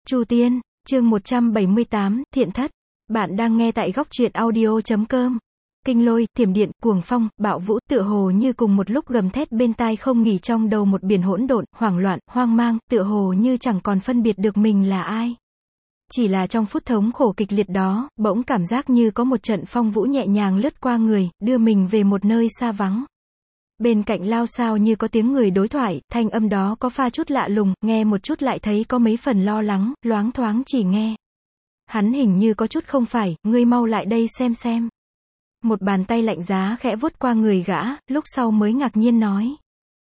Chu Tiên, chương 178, Thiện Thất. Bạn đang nghe tại góc truyện audio.com. Kinh lôi, thiểm điện, cuồng phong, bạo vũ, tựa hồ như cùng một lúc gầm thét bên tai không nghỉ trong đầu một biển hỗn độn, hoảng loạn, hoang mang, tựa hồ như chẳng còn phân biệt được mình là ai. Chỉ là trong phút thống khổ kịch liệt đó, bỗng cảm giác như có một trận phong vũ nhẹ nhàng lướt qua người, đưa mình về một nơi xa vắng. Bên cạnh lao sao như có tiếng người đối thoại, thanh âm đó có pha chút lạ lùng, nghe một chút lại thấy có mấy phần lo lắng, loáng thoáng chỉ nghe. Hắn hình như có chút không phải, ngươi mau lại đây xem. Một bàn tay lạnh giá khẽ vuốt qua người gã, lúc sau mới ngạc nhiên nói.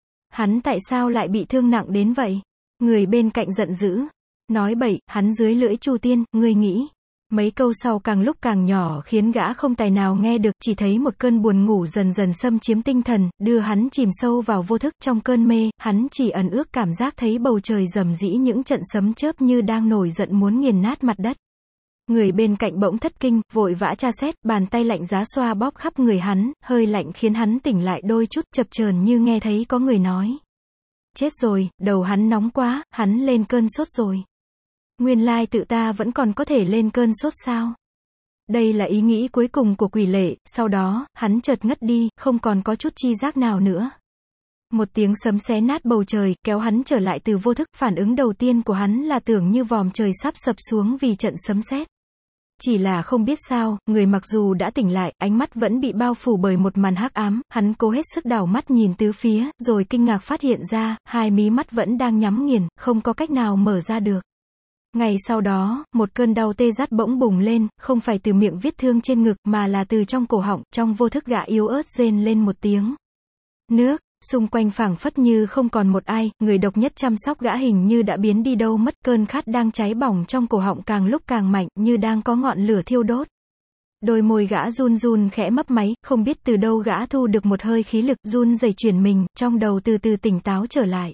Hắn tại sao lại bị thương nặng đến vậy? Người bên cạnh giận dữ. Nói bậy, hắn dưới lưỡi Chu Tiên, ngươi nghĩ. Mấy câu sau càng lúc càng nhỏ khiến gã không tài nào nghe được, chỉ thấy một cơn buồn ngủ dần dần xâm chiếm tinh thần, đưa hắn chìm sâu vào vô thức. Trong cơn mê, hắn chỉ ẩn ước cảm giác thấy bầu trời rầm rĩ những trận sấm chớp như đang nổi giận muốn nghiền nát mặt đất. Người bên cạnh bỗng thất kinh, vội vã tra xét, bàn tay lạnh giá xoa bóp khắp người hắn, hơi lạnh khiến hắn tỉnh lại đôi chút, chập chờn như nghe thấy có người nói. Chết rồi, đầu hắn nóng quá, hắn lên cơn sốt rồi. Nguyên lai tự ta vẫn còn có thể lên cơn sốt sao? Đây là ý nghĩ cuối cùng của Quỷ Lệ, sau đó, hắn chợt ngất đi, không còn có chút chi giác nào nữa. Một tiếng sấm xé nát bầu trời, kéo hắn trở lại từ vô thức, phản ứng đầu tiên của hắn là tưởng như vòm trời sắp sập xuống vì trận sấm sét. Chỉ là không biết sao, người mặc dù đã tỉnh lại, ánh mắt vẫn bị bao phủ bởi một màn hắc ám, hắn cố hết sức đảo mắt nhìn tứ phía, rồi kinh ngạc phát hiện ra, hai mí mắt vẫn đang nhắm nghiền, không có cách nào mở ra được. Ngày sau đó, một cơn đau tê rát bỗng bùng lên, không phải từ miệng vết thương trên ngực, mà là từ trong cổ họng, trong vô thức gã yếu ớt rên lên một tiếng. Nước, xung quanh phảng phất như không còn một ai, người độc nhất chăm sóc gã hình như đã biến đi đâu mất, cơn khát đang cháy bỏng trong cổ họng càng lúc càng mạnh, như đang có ngọn lửa thiêu đốt. Đôi môi gã run run khẽ mấp máy, không biết từ đâu gã thu được một hơi khí lực, run rẩy chuyển mình, trong đầu từ từ tỉnh táo trở lại.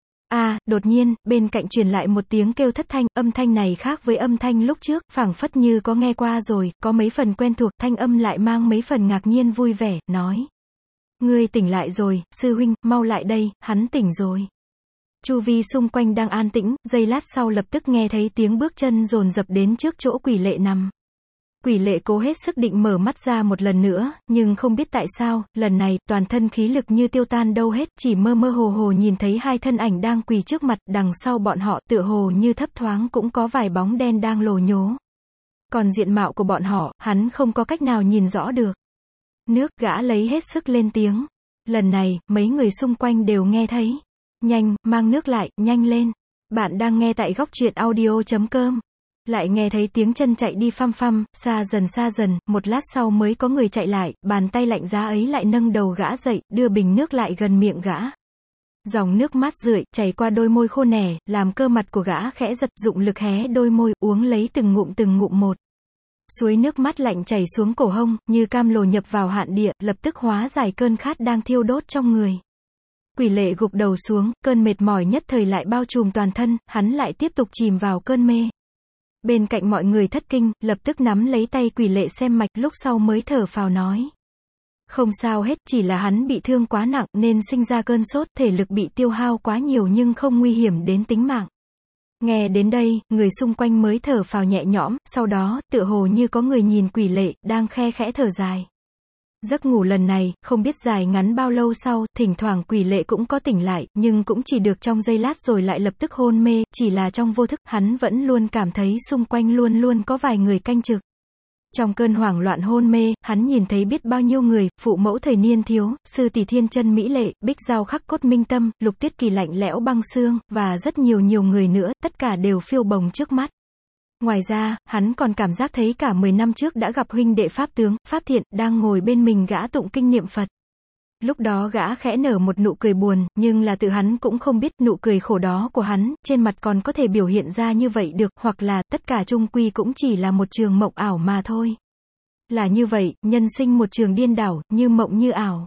Đột nhiên, bên cạnh truyền lại một tiếng kêu thất thanh, âm thanh này khác với âm thanh lúc trước, phảng phất như có nghe qua rồi, có mấy phần quen thuộc, thanh âm lại mang mấy phần ngạc nhiên vui vẻ, nói. Ngươi tỉnh lại rồi, sư huynh, mau lại đây, hắn tỉnh rồi. Chu vi xung quanh đang an tĩnh, giây lát sau lập tức nghe thấy tiếng bước chân dồn dập đến trước chỗ Quỷ Lệ nằm. Quỷ Lệ cố hết sức định mở mắt ra một lần nữa, nhưng không biết tại sao, lần này, toàn thân khí lực như tiêu tan đâu hết, chỉ mơ mơ hồ hồ nhìn thấy hai thân ảnh đang quỳ trước mặt, đằng sau bọn họ, tựa hồ như thấp thoáng cũng có vài bóng đen đang lồ nhố. Còn diện mạo của bọn họ, hắn không có cách nào nhìn rõ được. Nước, gã lấy hết sức lên tiếng. Lần này, mấy người xung quanh đều nghe thấy. Nhanh, mang nước lại, nhanh lên. Bạn đang nghe tại góc truyện audio.com. Lại nghe thấy tiếng chân chạy đi phăm phăm, xa dần, một lát sau mới có người chạy lại, bàn tay lạnh giá ấy lại nâng đầu gã dậy, đưa bình nước lại gần miệng gã. Dòng nước mát rượi, chảy qua đôi môi khô nẻ, làm cơ mặt của gã khẽ giật, dụng lực hé đôi môi, uống lấy từng ngụm một. Suối nước mát lạnh chảy xuống cổ hông, như cam lồ nhập vào hạn địa, lập tức hóa giải cơn khát đang thiêu đốt trong người. Quỷ Lệ gục đầu xuống, cơn mệt mỏi nhất thời lại bao trùm toàn thân, hắn lại tiếp tục chìm vào cơn mê. Bên cạnh mọi người thất kinh, lập tức nắm lấy tay Quỷ Lệ xem mạch, lúc sau mới thở phào nói. Không sao hết, chỉ là hắn bị thương quá nặng, nên sinh ra cơn sốt, thể lực bị tiêu hao quá nhiều nhưng không nguy hiểm đến tính mạng. Nghe đến đây, người xung quanh mới thở phào nhẹ nhõm, sau đó, tựa hồ như có người nhìn Quỷ Lệ, đang khe khẽ thở dài. Giấc ngủ lần này, không biết dài ngắn bao lâu sau, thỉnh thoảng Quỷ Lệ cũng có tỉnh lại, nhưng cũng chỉ được trong giây lát rồi lại lập tức hôn mê, chỉ là trong vô thức, hắn vẫn luôn cảm thấy xung quanh luôn luôn có vài người canh trực. Trong cơn hoảng loạn hôn mê, hắn nhìn thấy biết bao nhiêu người, phụ mẫu thời niên thiếu, sư tỷ thiên chân mỹ lệ, bích giao khắc cốt minh tâm, lục tuyết kỳ lạnh lẽo băng xương, và rất nhiều người nữa, tất cả đều phiêu bồng trước mắt. Ngoài ra, hắn còn cảm giác thấy cả 10 năm trước đã gặp huynh đệ Pháp tướng, Pháp Thiện, đang ngồi bên mình gã tụng kinh niệm Phật. Lúc đó gã khẽ nở một nụ cười buồn, nhưng là tự hắn cũng không biết nụ cười khổ đó của hắn, trên mặt còn có thể biểu hiện ra như vậy được, hoặc là, tất cả chung quy cũng chỉ là một trường mộng ảo mà thôi. Là như vậy, nhân sinh một trường điên đảo, như mộng như ảo.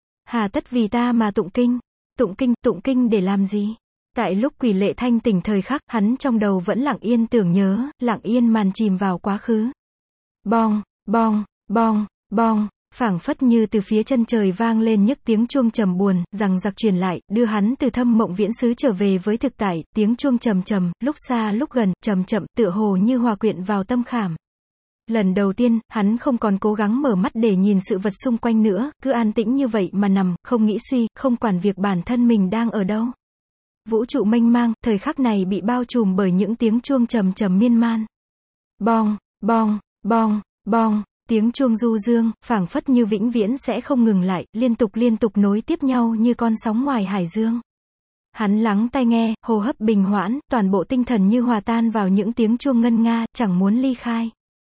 Hà tất vì ta mà tụng kinh? Tụng kinh để làm gì? Tại lúc Quỷ Lệ thanh tỉnh thời khắc, hắn trong đầu vẫn lặng yên tưởng nhớ, lặng yên màn chìm vào quá khứ. Bong, Phảng phất như từ phía chân trời vang lên nhức tiếng chuông trầm buồn, rằng giặc truyền lại, đưa hắn từ thâm mộng viễn xứ trở về với thực tại, tiếng chuông trầm trầm, lúc xa lúc gần, chậm chậm, tựa hồ như hòa quyện vào tâm khảm. Lần đầu tiên, hắn không còn cố gắng mở mắt để nhìn sự vật xung quanh nữa, cứ an tĩnh như vậy mà nằm, không nghĩ suy, không quản việc bản thân mình đang ở đâu. Vũ trụ mênh mang, thời khắc này bị bao trùm bởi những tiếng chuông trầm trầm miên man. Bong, bong, bong, bong, tiếng chuông du dương, phảng phất như vĩnh viễn sẽ không ngừng lại, liên tục nối tiếp nhau như con sóng ngoài hải dương. Hắn lắng tai nghe, hô hấp bình hoãn, toàn bộ tinh thần như hòa tan vào những tiếng chuông ngân nga, chẳng muốn ly khai.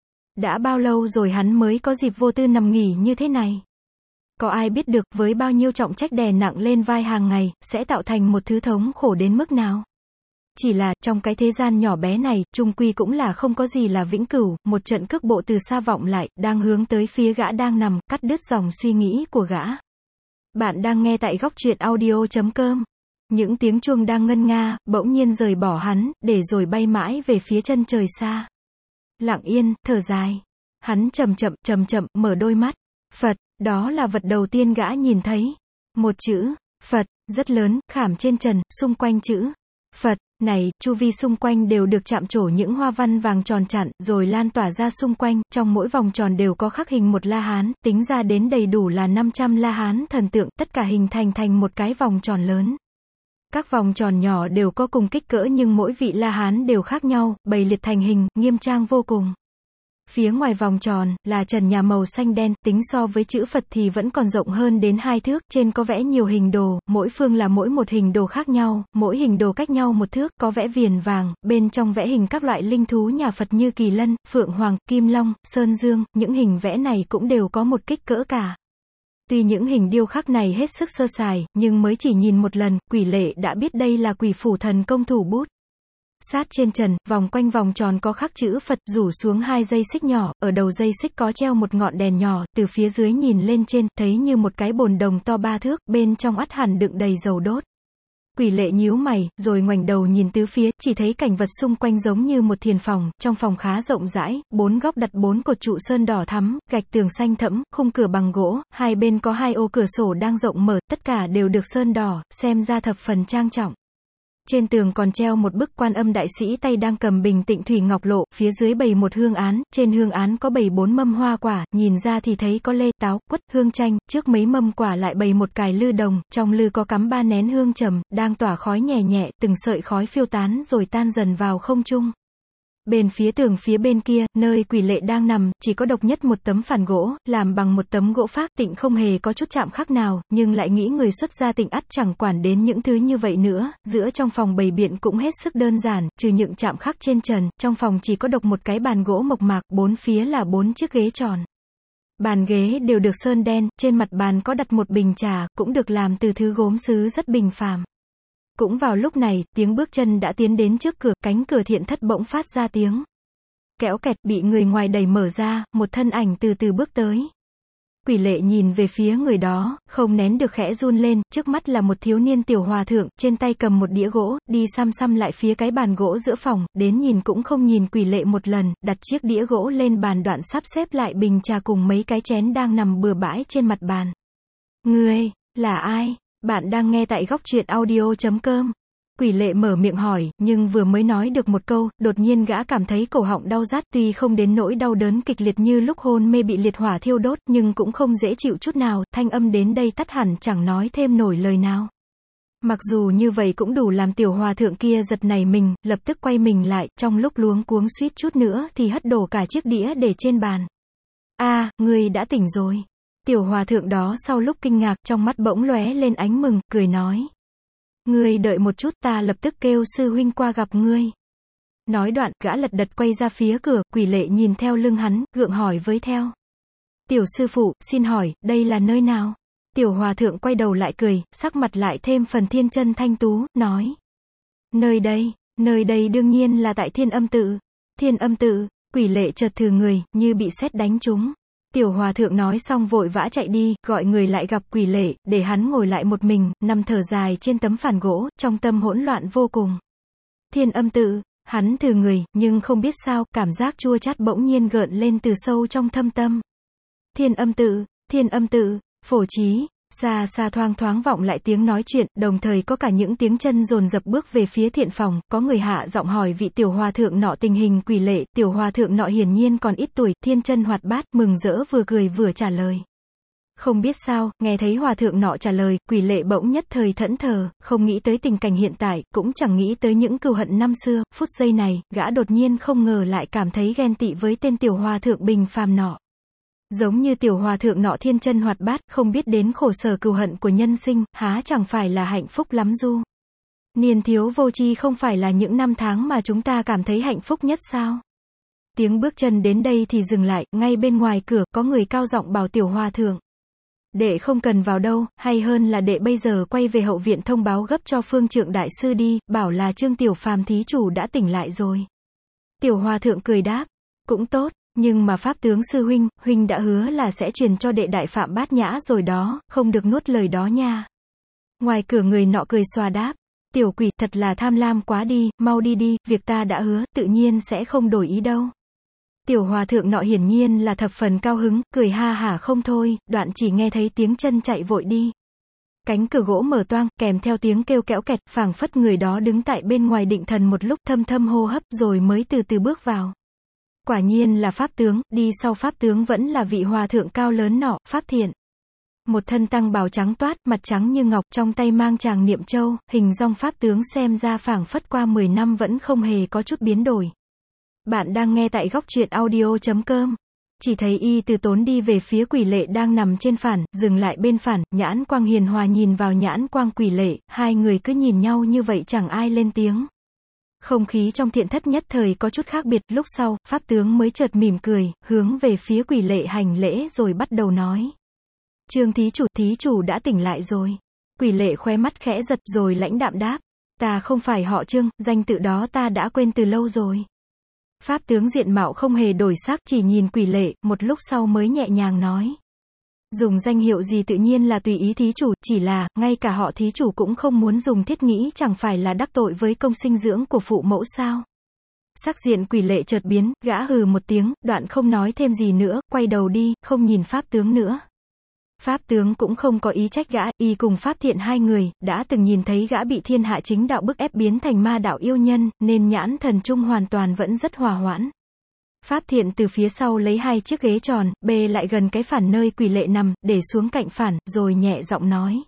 Đã bao lâu rồi hắn mới có dịp vô tư nằm nghỉ như thế này? Có ai biết được, với bao nhiêu trọng trách đè nặng lên vai hàng ngày, sẽ tạo thành một thứ thống khổ đến mức nào? Chỉ là, trong cái thế gian nhỏ bé này, chung quy cũng là không có gì là vĩnh cửu, một trận cước bộ từ xa vọng lại, đang hướng tới phía gã đang nằm, cắt đứt dòng suy nghĩ của gã. Bạn đang nghe tại góc truyện audio.com. Những tiếng chuông đang ngân nga, bỗng nhiên rời bỏ hắn, để rồi bay mãi về phía chân trời xa. Lặng yên, thở dài. Hắn chậm chậm, mở đôi mắt. Phật, đó là vật đầu tiên gã nhìn thấy. Một chữ, Phật, rất lớn, khảm trên trần, xung quanh chữ Phật, này, chu vi xung quanh đều được chạm trổ những hoa văn vàng tròn chặn, rồi lan tỏa ra xung quanh, trong mỗi vòng tròn đều có khắc hình một La Hán, tính ra đến đầy đủ là 500 La Hán thần tượng, tất cả hình thành một cái vòng tròn lớn. Các vòng tròn nhỏ đều có cùng kích cỡ nhưng mỗi vị La Hán đều khác nhau, bày liệt thành hình, nghiêm trang vô cùng. Phía ngoài vòng tròn, là trần nhà màu xanh đen, tính so với chữ Phật thì vẫn còn rộng hơn đến 2 thước, trên có vẽ nhiều hình đồ, mỗi phương là mỗi một hình đồ khác nhau, mỗi hình đồ cách nhau 1 thước, có vẽ viền vàng, bên trong vẽ hình các loại linh thú nhà Phật như kỳ lân, phượng hoàng, kim long, sơn dương, những hình vẽ này cũng đều có một kích cỡ cả. Tuy những hình điêu khắc này hết sức sơ sài, nhưng mới chỉ nhìn một lần, Quỷ Lệ đã biết đây là Quỷ Phủ Thần Công thủ bút. Sát trên trần, vòng quanh vòng tròn có khắc chữ Phật, rủ xuống 2 dây xích nhỏ, ở đầu dây xích có treo một ngọn đèn nhỏ, từ phía dưới nhìn lên trên, thấy như một cái bồn đồng to 3 thước, bên trong ắt hẳn đựng đầy dầu đốt. Quỷ Lệ nhíu mày, rồi ngoảnh đầu nhìn tứ phía, chỉ thấy cảnh vật xung quanh giống như một thiền phòng, trong phòng khá rộng rãi, 4 góc đặt 4 cột trụ sơn đỏ thắm, gạch tường xanh thẫm, khung cửa bằng gỗ, hai bên có 2 ô cửa sổ đang rộng mở, tất cả đều được sơn đỏ, xem ra thập phần trang trọng. Trên tường còn treo một bức Quan Âm đại sĩ tay đang cầm bình tịnh thủy ngọc lộ, phía dưới bày một hương án, trên hương án có bày 4 mâm hoa quả, nhìn ra thì thấy có lê, táo, quất, hương chanh, trước mấy mâm quả lại bày một cài lư đồng, trong lư có cắm 3 nén hương trầm, đang tỏa khói nhẹ nhẹ, từng sợi khói phiêu tán rồi tan dần vào không trung. Bên phía tường phía bên kia, nơi Quỷ Lệ đang nằm, chỉ có độc nhất một tấm phản gỗ, làm bằng một tấm gỗ phác, Tịnh không hề có chút chạm khắc nào, nhưng lại nghĩ người xuất gia Tịnh ắt chẳng quản đến những thứ như vậy nữa, giữa trong phòng bày biện cũng hết sức đơn giản, trừ những chạm khắc trên trần, trong phòng chỉ có độc một cái bàn gỗ mộc mạc, 4 phía là 4 chiếc ghế tròn. Bàn ghế đều được sơn đen, trên mặt bàn có đặt một bình trà, cũng được làm từ thứ gốm sứ rất bình phàm. Cũng vào lúc này, tiếng bước chân đã tiến đến trước cửa, cánh cửa thiện thất bỗng phát ra tiếng kéo kẹt, bị người ngoài đẩy mở ra, một thân ảnh từ từ bước tới. Quỷ Lệ nhìn về phía người đó, không nén được khẽ run lên, trước mắt là một thiếu niên tiểu hòa thượng, trên tay cầm một đĩa gỗ, đi xăm lại phía cái bàn gỗ giữa phòng, đến nhìn cũng không nhìn Quỷ Lệ một lần, đặt chiếc đĩa gỗ lên bàn, đoạn sắp xếp lại bình trà cùng mấy cái chén đang nằm bừa bãi trên mặt bàn. Ngươi, là ai? Bạn đang nghe tại góc truyện audio.com. Quỷ Lệ mở miệng hỏi, nhưng vừa mới nói được một câu, đột nhiên gã cảm thấy cổ họng đau rát, tuy không đến nỗi đau đớn kịch liệt như lúc hôn mê bị liệt hỏa thiêu đốt, nhưng cũng không dễ chịu chút nào, thanh âm đến đây tắt hẳn, chẳng nói thêm nổi lời nào. Mặc dù như vậy cũng đủ làm tiểu hòa thượng kia giật nảy mình, lập tức quay mình lại, trong lúc luống cuống suýt chút nữa thì hất đổ cả chiếc đĩa để trên bàn. A, ngươi đã tỉnh rồi. Tiểu hòa thượng đó sau lúc kinh ngạc, trong mắt bỗng lóe lên ánh mừng, cười nói. Ngươi đợi một chút, ta lập tức kêu sư huynh qua gặp ngươi. Nói đoạn, gã lật đật quay ra phía cửa, Quỷ Lệ nhìn theo lưng hắn, gượng hỏi với theo. Tiểu sư phụ, xin hỏi, đây là nơi nào? Tiểu hòa thượng quay đầu lại cười, sắc mặt lại thêm phần thiên chân thanh tú, nói. Nơi đây đương nhiên là tại Thiên Âm Tự. Thiên Âm Tự, Quỷ Lệ chợt thừ người, như bị sét đánh trúng. Tiểu hòa thượng nói xong vội vã chạy đi, gọi người lại gặp Quỷ Lệ, để hắn ngồi lại một mình, nằm thở dài trên tấm phản gỗ, trong tâm hỗn loạn vô cùng. Thiên Âm Tự, hắn thừ người, nhưng không biết sao, cảm giác chua chát bỗng nhiên gợn lên từ sâu trong thâm tâm. Thiên Âm Tự, Thiên Âm Tự, Phổ Trí. Xa xa thoang thoáng vọng lại tiếng nói chuyện, đồng thời có cả những tiếng chân dồn dập bước về phía thiện phòng, có người hạ giọng hỏi vị tiểu hòa thượng nọ tình hình quỷ lệ, tiểu hòa thượng nọ hiển nhiên còn ít tuổi, thiên chân hoạt bát, mừng rỡ vừa cười vừa trả lời. Không biết sao, nghe thấy hòa thượng nọ trả lời, quỷ lệ bỗng nhất thời thẫn thờ, không nghĩ tới tình cảnh hiện tại, cũng chẳng nghĩ tới những cừu hận năm xưa, phút giây này, gã đột nhiên không ngờ lại cảm thấy ghen tị với tên tiểu hòa thượng bình phàm nọ. Giống như tiểu hòa thượng nọ thiên chân hoạt bát, không biết đến khổ sở cừu hận của nhân sinh, há chẳng phải là hạnh phúc lắm du. Niên thiếu vô tri không phải là những năm tháng mà chúng ta cảm thấy hạnh phúc nhất sao? Tiếng bước chân đến đây thì dừng lại, ngay bên ngoài cửa, có người cao giọng bảo tiểu hòa thượng. Đệ không cần vào đâu, hay hơn là đệ bây giờ quay về hậu viện thông báo gấp cho phương trượng đại sư đi, bảo là Trương Tiểu Phàm thí chủ đã tỉnh lại rồi. Tiểu hòa thượng cười đáp, cũng tốt, nhưng mà pháp tướng sư huynh, huynh đã hứa là sẽ truyền cho đệ đại phạm bát nhã rồi đó, không được nuốt lời đó nha. Ngoài cửa người nọ cười xòa đáp, tiểu quỷ thật là tham lam quá đi, mau đi đi, việc ta đã hứa, tự nhiên sẽ không đổi ý đâu. Tiểu hòa thượng nọ hiển nhiên là thập phần cao hứng, cười ha hả không thôi, đoạn chỉ nghe thấy tiếng chân chạy vội đi. Cánh cửa gỗ mở toang, kèm theo tiếng kêu kéo kẹt, phảng phất người đó đứng tại bên ngoài định thần một lúc thâm thâm hô hấp rồi mới từ từ bước vào. Quả nhiên là pháp tướng, đi sau pháp tướng vẫn là vị hòa thượng cao lớn nọ, Pháp Thiện. Một thân tăng bào trắng toát, mặt trắng như ngọc, trong tay mang tràng niệm châu, hình dong pháp tướng xem ra phảng phất qua 10 năm vẫn không hề có chút biến đổi. Bạn đang nghe tại góc truyện audio.com. Chỉ thấy y từ tốn đi về phía quỷ lệ đang nằm trên phản, dừng lại bên phản, nhãn quang hiền hòa nhìn vào nhãn quang quỷ lệ, hai người cứ nhìn nhau như vậy chẳng ai lên tiếng. Không khí trong thiện thất nhất thời có chút khác biệt, lúc sau, pháp tướng mới chợt mỉm cười, hướng về phía quỷ lệ hành lễ rồi bắt đầu nói. Trương thí chủ đã tỉnh lại rồi. Quỷ lệ khóe mắt khẽ giật rồi lãnh đạm đáp. Ta không phải họ Trương, danh tự đó ta đã quên từ lâu rồi. Pháp tướng diện mạo không hề đổi sắc, chỉ nhìn quỷ lệ, một lúc sau mới nhẹ nhàng nói. Dùng danh hiệu gì tự nhiên là tùy ý thí chủ, chỉ là, ngay cả họ thí chủ cũng không muốn dùng, thiết nghĩ chẳng phải là đắc tội với công sinh dưỡng của phụ mẫu sao. Sắc diện quỷ lệ chợt biến, gã hừ một tiếng, đoạn không nói thêm gì nữa, quay đầu đi, không nhìn pháp tướng nữa. Pháp tướng cũng không có ý trách gã, y cùng Pháp Thiện hai người, đã từng nhìn thấy gã bị thiên hạ chính đạo bức ép biến thành ma đạo yêu nhân, nên nhãn thần trung hoàn toàn vẫn rất hòa hoãn. Pháp Thiện từ phía sau lấy hai chiếc ghế tròn, bê lại gần cái phản nơi quỷ lệ nằm, để xuống cạnh phản, rồi nhẹ giọng nói.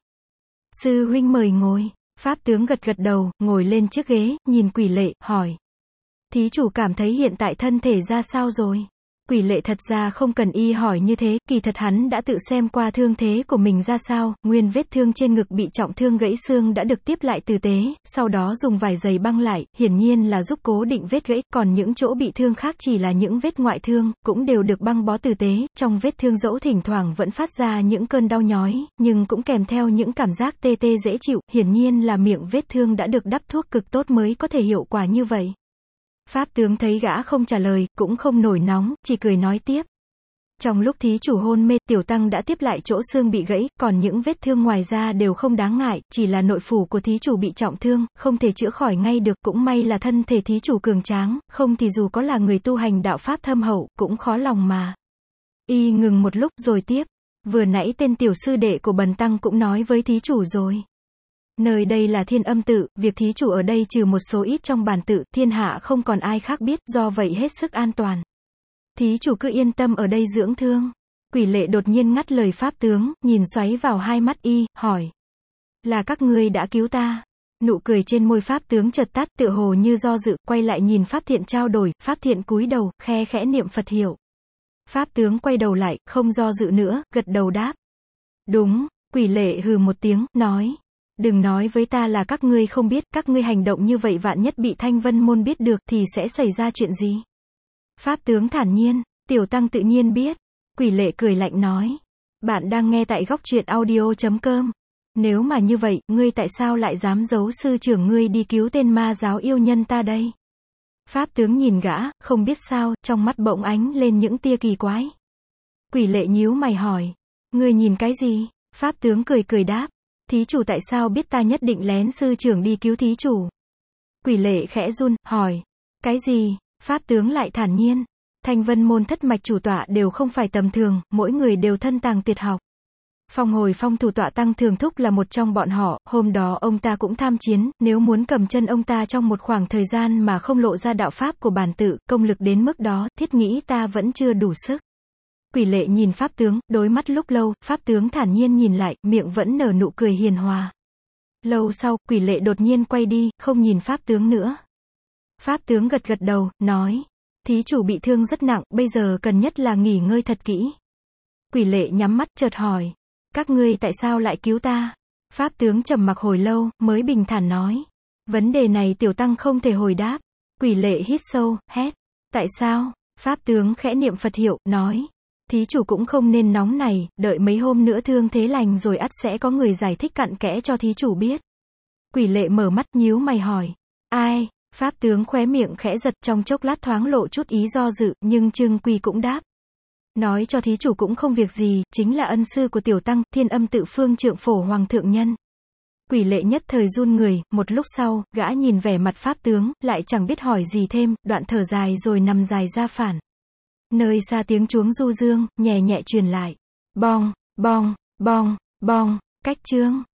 Sư huynh mời ngồi. Pháp tướng gật gật đầu, ngồi lên chiếc ghế, nhìn quỷ lệ, hỏi. Thí chủ cảm thấy hiện tại thân thể ra sao rồi? Quỷ lệ thật ra không cần y hỏi như thế, kỳ thật hắn đã tự xem qua thương thế của mình ra sao, nguyên vết thương trên ngực bị trọng thương gãy xương đã được tiếp lại tử tế, sau đó dùng vải dày băng lại, hiển nhiên là giúp cố định vết gãy, còn những chỗ bị thương khác chỉ là những vết ngoại thương, cũng đều được băng bó tử tế, trong vết thương dẫu thỉnh thoảng vẫn phát ra những cơn đau nhói, nhưng cũng kèm theo những cảm giác tê tê dễ chịu, hiển nhiên là miệng vết thương đã được đắp thuốc cực tốt mới có thể hiệu quả như vậy. Pháp tướng thấy gã không trả lời, cũng không nổi nóng, chỉ cười nói tiếp. Trong lúc thí chủ hôn mê, tiểu tăng đã tiếp lại chỗ xương bị gãy, còn những vết thương ngoài ra đều không đáng ngại, chỉ là nội phủ của thí chủ bị trọng thương, không thể chữa khỏi ngay được, cũng may là thân thể thí chủ cường tráng, không thì dù có là người tu hành đạo pháp thâm hậu, cũng khó lòng mà. Y ngừng một lúc rồi tiếp. Vừa nãy tên tiểu sư đệ của bần tăng cũng nói với thí chủ rồi. Nơi đây là Thiên Âm Tự, việc thí chủ ở đây trừ một số ít trong bản tự, thiên hạ không còn ai khác biết, do vậy hết sức an toàn. Thí chủ cứ yên tâm ở đây dưỡng thương. Quỷ lệ đột nhiên ngắt lời pháp tướng, nhìn xoáy vào hai mắt y, hỏi. Là các ngươi đã cứu ta. Nụ cười trên môi pháp tướng chợt tắt, tựa hồ như do dự, quay lại nhìn Pháp Thiện trao đổi, Pháp Thiện cúi đầu, khe khẽ niệm Phật hiệu. Pháp tướng quay đầu lại, không do dự nữa, gật đầu đáp. Đúng. Quỷ lệ hừ một tiếng, nói. Đừng nói với ta là các ngươi không biết, các ngươi hành động như vậy vạn nhất bị Thanh Vân môn biết được thì sẽ xảy ra chuyện gì? Pháp tướng thản nhiên, tiểu tăng tự nhiên biết. Quỷ lệ cười lạnh nói. Bạn đang nghe tại góc truyện audio.com. Nếu mà như vậy, ngươi tại sao lại dám giấu sư trưởng ngươi đi cứu tên ma giáo yêu nhân ta đây? Pháp tướng nhìn gã, không biết sao, trong mắt bỗng ánh lên những tia kỳ quái. Quỷ lệ nhíu mày hỏi. Ngươi nhìn cái gì? Pháp tướng cười cười đáp. Thí chủ tại sao biết ta nhất định lén sư trưởng đi cứu thí chủ? Quỷ lệ khẽ run, hỏi. Cái gì? Pháp tướng lại thản nhiên. Thanh Vân môn thất mạch chủ tọa đều không phải tầm thường, mỗi người đều thân tàng tuyệt học. Phong Hồi Phong thủ tọa Tăng Thường Thúc là một trong bọn họ, hôm đó ông ta cũng tham chiến, nếu muốn cầm chân ông ta trong một khoảng thời gian mà không lộ ra đạo pháp của bản tự, công lực đến mức đó, thiết nghĩ ta vẫn chưa đủ sức. Quỷ Lệ nhìn Pháp tướng, đối mắt lúc lâu, Pháp tướng thản nhiên nhìn lại, miệng vẫn nở nụ cười hiền hòa. Lâu sau, Quỷ Lệ đột nhiên quay đi, không nhìn Pháp tướng nữa. Pháp tướng gật gật đầu, nói, thí chủ bị thương rất nặng, bây giờ cần nhất là nghỉ ngơi thật kỹ. Quỷ Lệ nhắm mắt, chợt hỏi, các ngươi tại sao lại cứu ta? Pháp tướng trầm mặc hồi lâu, mới bình thản nói, vấn đề này tiểu tăng không thể hồi đáp. Quỷ Lệ hít sâu, hét, tại sao? Pháp tướng khẽ niệm Phật hiệu, nói, thí chủ cũng không nên nóng này, đợi mấy hôm nữa thương thế lành rồi ắt sẽ có người giải thích cặn kẽ cho thí chủ biết. Quỷ Lệ mở mắt nhíu mày hỏi, ai? Pháp tướng khóe miệng khẽ giật, trong chốc lát thoáng lộ chút ý do dự, nhưng Trương Quy cũng đáp, nói cho thí chủ cũng không việc gì, chính là ân sư của tiểu tăng, Thiên Âm Tự Phương Trượng Phổ Hoàng thượng nhân. Quỷ Lệ nhất thời run người, một lúc sau, gã nhìn vẻ mặt Pháp tướng, lại chẳng biết hỏi gì thêm, đoạn thở dài rồi nằm dài ra phản. Nơi xa tiếng chuông du dương, nhẹ nhẹ truyền lại, bong, bong, bong, bong, cách chương.